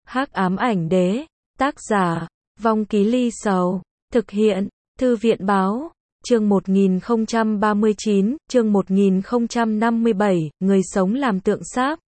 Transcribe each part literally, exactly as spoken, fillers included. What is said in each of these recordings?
Hắc ám ảnh đế, tác giả, Vong Ký Ly Sầu, thực hiện, Thư viện báo, chương một nghìn không trăm ba mươi chín, chương một nghìn không trăm năm mươi bảy, người sống làm tượng sáp.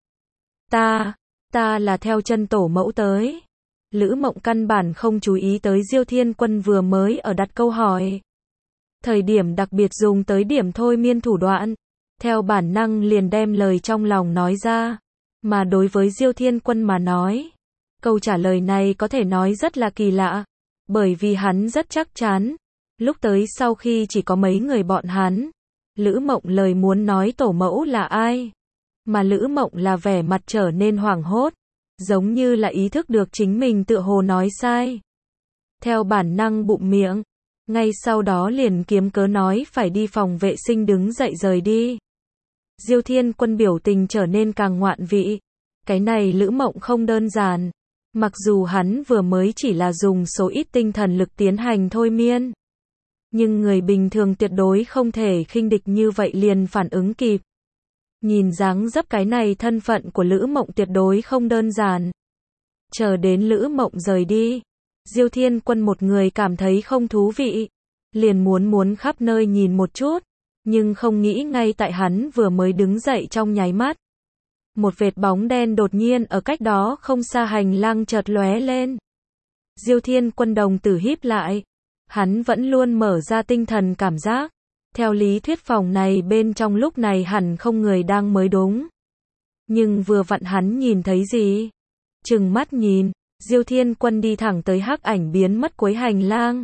Ta, ta là theo chân tổ mẫu tới. Lữ Mộng căn bản không chú ý tới Diêu Thiên Quân vừa mới ở đặt câu hỏi. Thời điểm đặc biệt dùng tới điểm thôi miên thủ đoạn, theo bản năng liền đem lời trong lòng nói ra. Mà đối với Diêu Thiên Quân mà nói, câu trả lời này có thể nói rất là kỳ lạ, bởi vì hắn rất chắc chắn, lúc tới sau khi chỉ có mấy người bọn hắn, Lữ Mộng lời muốn nói tổ mẫu là ai, mà Lữ Mộng là vẻ mặt trở nên hoảng hốt, giống như là ý thức được chính mình tựa hồ nói sai. Theo bản năng bụng miệng, ngay sau đó liền kiếm cớ nói phải đi phòng vệ sinh đứng dậy rời đi. Diêu Thiên Quân biểu tình trở nên càng ngoạn vị. Cái này Lữ Mộng không đơn giản. Mặc dù hắn vừa mới chỉ là dùng số ít tinh thần lực tiến hành thôi miên, nhưng người bình thường tuyệt đối không thể khinh địch như vậy liền phản ứng kịp. Nhìn dáng dấp cái này thân phận của Lữ Mộng tuyệt đối không đơn giản. Chờ đến Lữ Mộng rời đi, Diêu Thiên Quân một người cảm thấy không thú vị, liền muốn muốn khắp nơi nhìn một chút, nhưng không nghĩ ngay tại hắn vừa mới đứng dậy trong nháy mắt, một vệt bóng đen đột nhiên ở cách đó không xa hành lang chợt lóe lên. Diêu Thiên Quân đồng tử híp lại, hắn vẫn luôn mở ra tinh thần cảm giác. Theo lý thuyết phòng này bên trong lúc này hẳn không người đang mới đúng. Nhưng vừa vặn hắn nhìn thấy gì? Trừng mắt nhìn, Diêu Thiên Quân đi thẳng tới hắc ảnh biến mất cuối hành lang.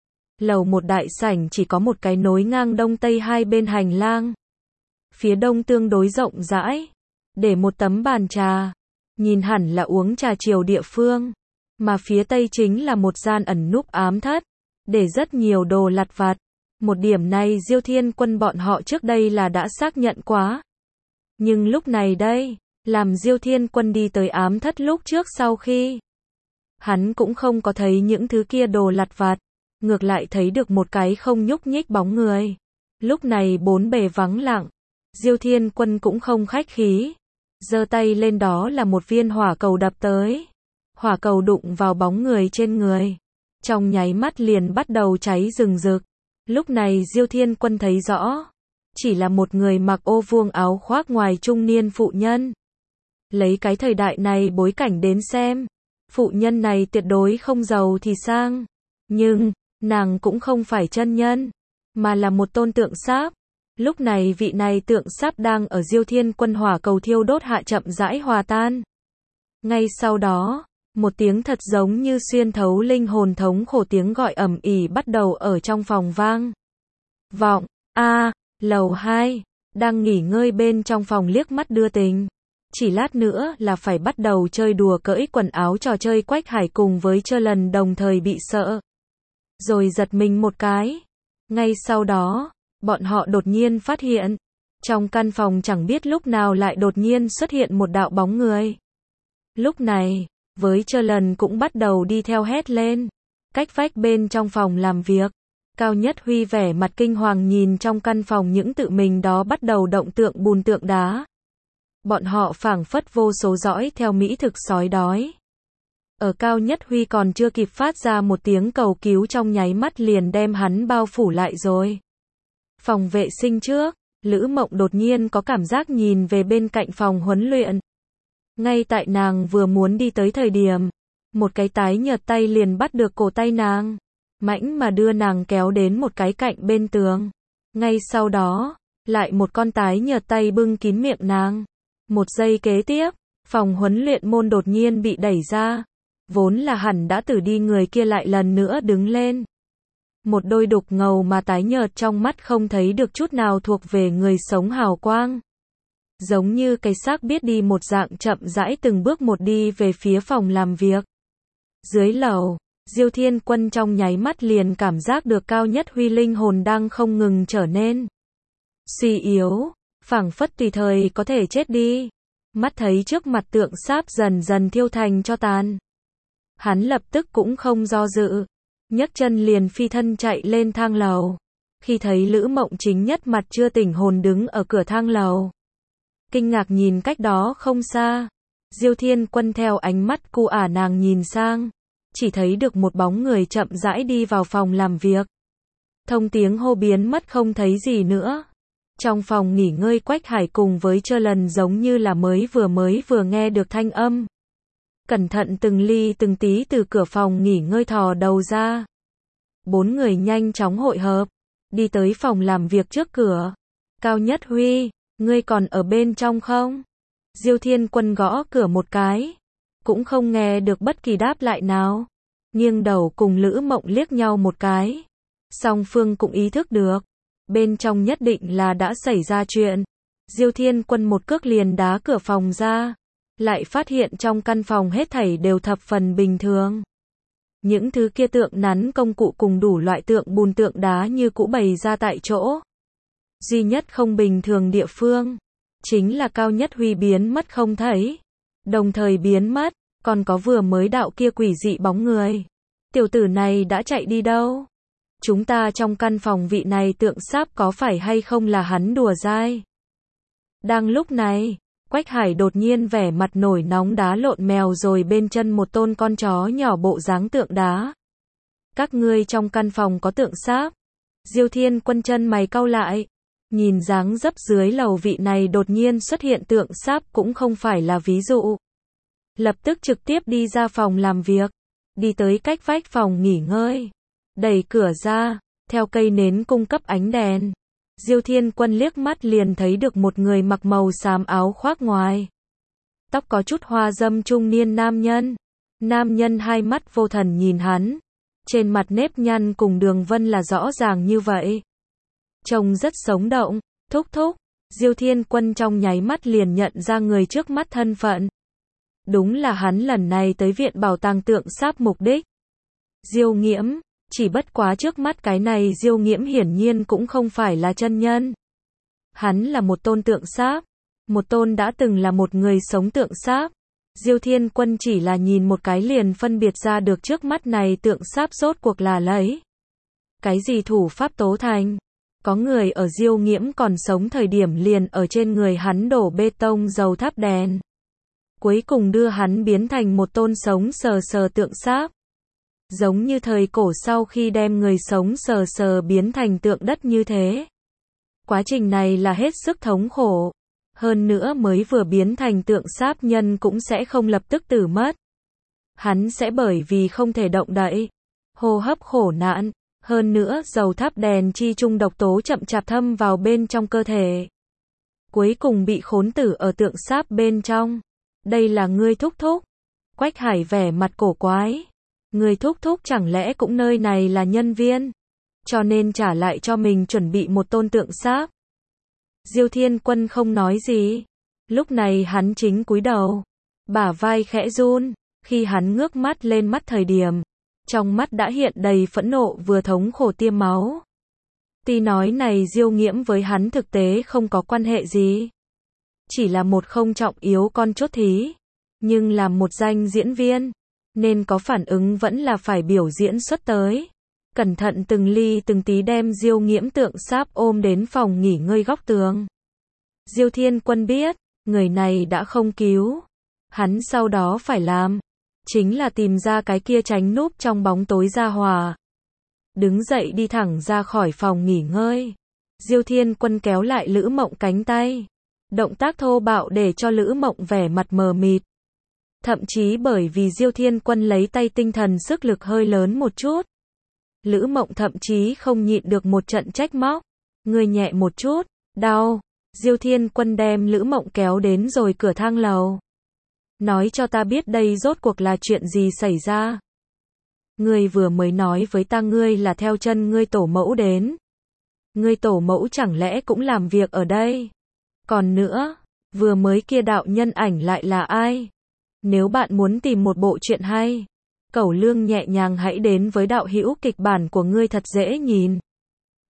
Lầu một đại sảnh chỉ có một cái nối ngang đông tây hai bên hành lang. Phía đông tương đối rộng rãi, để một tấm bàn trà, nhìn hẳn là uống trà chiều địa phương. Mà phía tây chính là một gian ẩn núp ám thất, để rất nhiều đồ lặt vặt. Một điểm này Diêu Thiên Quân bọn họ trước đây là đã xác nhận quá. Nhưng lúc này đây, làm Diêu Thiên Quân đi tới ám thất lúc trước sau khi, hắn cũng không có thấy những thứ kia đồ lặt vặt, ngược lại thấy được một cái không nhúc nhích bóng người. Lúc này bốn bề vắng lặng, Diêu Thiên Quân cũng không khách khí, giơ tay lên đó là một viên hỏa cầu đập tới. Hỏa cầu đụng vào bóng người trên người, trong nháy mắt liền bắt đầu cháy rừng rực. Lúc này Diêu Thiên Quân thấy rõ, chỉ là một người mặc ô vuông áo khoác ngoài trung niên phụ nhân. Lấy cái thời đại này bối cảnh đến xem, phụ nhân này tuyệt đối không giàu thì sang, nhưng nàng cũng không phải chân nhân, mà là một tôn tượng sáp. Lúc này vị này tượng sáp đang ở Diêu Thiên Quân hỏa cầu thiêu đốt hạ chậm rãi hòa tan. Ngay sau đó, một tiếng thật giống như xuyên thấu linh hồn thống khổ tiếng gọi ầm ĩ bắt đầu ở trong phòng vang. Vọng, a, lầu hai, đang nghỉ ngơi bên trong phòng liếc mắt đưa tình. Chỉ lát nữa là phải bắt đầu chơi đùa cởi quần áo trò chơi Quách Hải cùng với Chơ Lần đồng thời bị sợ. Rồi giật mình một cái. Ngay sau đó, bọn họ đột nhiên phát hiện, trong căn phòng chẳng biết lúc nào lại đột nhiên xuất hiện một đạo bóng người. Lúc này, với Chơ Lần cũng bắt đầu đi theo hét lên. Cách vách bên trong phòng làm việc, Cao Nhất Huy vẻ mặt kinh hoàng nhìn trong căn phòng những tự mình đó bắt đầu động tượng bùn tượng đá. Bọn họ phảng phất vô số dõi theo mỹ thực sói đói. Ở Cao Nhất Huy còn chưa kịp phát ra một tiếng cầu cứu trong nháy mắt liền đem hắn bao phủ lại rồi. Phòng vệ sinh trước, Lữ Mộng đột nhiên có cảm giác nhìn về bên cạnh phòng huấn luyện. Ngay tại nàng vừa muốn đi tới thời điểm, một cái tái nhợt tay liền bắt được cổ tay nàng, mãnh mà đưa nàng kéo đến một cái cạnh bên tường. Ngay sau đó, lại một con tái nhợt tay bưng kín miệng nàng. Một giây kế tiếp, phòng huấn luyện môn đột nhiên bị đẩy ra. Vốn là hẳn đã tử đi người kia lại lần nữa đứng lên. Một đôi đục ngầu mà tái nhợt trong mắt không thấy được chút nào thuộc về người sống hào quang. Giống như cái xác biết đi một dạng chậm rãi từng bước một đi về phía phòng làm việc. Dưới lầu, Diêu Thiên Quân trong nháy mắt liền cảm giác được Cao Nhất Huy linh hồn đang không ngừng trở nên suy yếu, phảng phất tùy thời có thể chết đi. Mắt thấy trước mặt tượng sáp dần dần thiêu thành tro tàn, hắn lập tức cũng không do dự, nhấc chân liền phi thân chạy lên thang lầu. Khi thấy Lữ Mộng chính nhất mặt chưa tỉnh hồn đứng ở cửa thang lầu, kinh ngạc nhìn cách đó không xa, Diêu Thiên Quân theo ánh mắt cu ả nàng nhìn sang, chỉ thấy được một bóng người chậm rãi đi vào phòng làm việc. Thông tiếng hô biến mất không thấy gì nữa. Trong phòng nghỉ ngơi Quách Hải cùng với Chơ Lần giống như là mới vừa mới vừa nghe được thanh âm. Cẩn thận từng ly từng tí từ cửa phòng nghỉ ngơi thò đầu ra. Bốn người nhanh chóng hội hợp, đi tới phòng làm việc trước cửa. Cao Nhất Huy, ngươi còn ở bên trong không? Diêu Thiên Quân gõ cửa một cái, cũng không nghe được bất kỳ đáp lại nào. Nghiêng đầu cùng Lữ Mộng liếc nhau một cái. Song phương cũng ý thức được, bên trong nhất định là đã xảy ra chuyện. Diêu Thiên Quân một cước liền đá cửa phòng ra, lại phát hiện trong căn phòng hết thảy đều thập phần bình thường. Những thứ kia tượng nắn công cụ cùng đủ loại tượng bùn tượng đá như cũ bày ra tại chỗ. Duy nhất không bình thường địa phương, chính là Cao Nhất Huy biến mất không thấy. Đồng thời biến mất, còn có vừa mới đạo kia quỷ dị bóng người. Tiểu tử này đã chạy đi đâu? Chúng ta trong căn phòng vị này tượng sáp có phải hay không là hắn đùa dai? Đang lúc này, Quách Hải đột nhiên vẻ mặt nổi nóng đá lộn mèo rồi bên chân một tôn con chó nhỏ bộ dáng tượng đá. Các ngươi trong căn phòng có tượng sáp? Diêu Thiên Quân chân mày cau lại. Nhìn dáng dấp dưới lầu vị này đột nhiên xuất hiện tượng sáp cũng không phải là ví dụ. Lập tức trực tiếp đi ra phòng làm việc, đi tới cách vách phòng nghỉ ngơi, đẩy cửa ra, theo cây nến cung cấp ánh đèn. Diêu Thiên Quân liếc mắt liền thấy được một người mặc màu xám áo khoác ngoài, tóc có chút hoa dâm trung niên nam nhân. Nam nhân hai mắt vô thần nhìn hắn, trên mặt nếp nhăn cùng đường vân là rõ ràng như vậy. Trông rất sống động. Thúc thúc, Diêu Thiên Quân trong nháy mắt liền nhận ra người trước mắt thân phận. Đúng là hắn lần này tới viện bảo tàng tượng sáp mục đích. Diêu Nghiễm, chỉ bất quá trước mắt cái này Diêu Nghiễm hiển nhiên cũng không phải là chân nhân. Hắn là một tôn tượng sáp, một tôn đã từng là một người sống tượng sáp. Diêu Thiên Quân chỉ là nhìn một cái liền phân biệt ra được trước mắt này tượng sáp rốt cuộc là lấy cái gì thủ pháp tố thành. Có người ở Diêu Nghiễm còn sống thời điểm liền ở trên người hắn đổ bê tông dầu tháp đèn. Cuối cùng đưa hắn biến thành một tôn sống sờ sờ tượng sáp. Giống như thời cổ sau khi đem người sống sờ sờ biến thành tượng đất như thế. Quá trình này là hết sức thống khổ. Hơn nữa mới vừa biến thành tượng sáp nhân cũng sẽ không lập tức tử mất. Hắn sẽ bởi vì không thể động đậy, hô hấp khổ nạn. Hơn nữa dầu tháp đèn chi trung độc tố chậm chạp thâm vào bên trong cơ thể. Cuối cùng bị khốn tử ở tượng sáp bên trong. Đây là ngươi thúc thúc. Quách Hải vẻ mặt cổ quái. Ngươi thúc thúc chẳng lẽ cũng nơi này là nhân viên, cho nên trả lại cho mình chuẩn bị một tôn tượng sáp. Diêu Thiên Quân không nói gì. Lúc này hắn chính cúi đầu, bả vai khẽ run. Khi hắn ngước mắt lên mắt thời điểm, trong mắt đã hiện đầy phẫn nộ vừa thống khổ tiêm máu. Tuy nói này Diêu Nghiễm với hắn thực tế không có quan hệ gì, chỉ là một không trọng yếu con chốt thí, nhưng làm một danh diễn viên, nên có phản ứng vẫn là phải biểu diễn xuất tới. Cẩn thận từng ly từng tí đem Diêu Nghiễm tượng sáp ôm đến phòng nghỉ ngơi góc tường. Diêu Thiên Quân biết, người này đã không cứu. Hắn sau đó phải làm chính là tìm ra cái kia tránh núp trong bóng tối gia hỏa. Đứng dậy đi thẳng ra khỏi phòng nghỉ ngơi. Diêu Thiên Quân kéo lại Lữ Mộng cánh tay. Động tác thô bạo để cho Lữ Mộng vẻ mặt mờ mịt. Thậm chí bởi vì Diêu Thiên Quân lấy tay tinh thần sức lực hơi lớn một chút. Lữ Mộng thậm chí không nhịn được một trận trách móc. Người nhẹ một chút, đau. Diêu Thiên Quân đem Lữ Mộng kéo đến rồi cửa thang lầu. Nói cho ta biết đây rốt cuộc là chuyện gì xảy ra. Ngươi vừa mới nói với ta ngươi là theo chân ngươi tổ mẫu đến. Ngươi tổ mẫu chẳng lẽ cũng làm việc ở đây? Còn nữa, vừa mới kia đạo nhân ảnh lại là ai? Nếu bạn muốn tìm một bộ truyện hay, Cẩu Lương nhẹ nhàng hãy đến với đạo hữu kịch bản của ngươi thật dễ nhìn.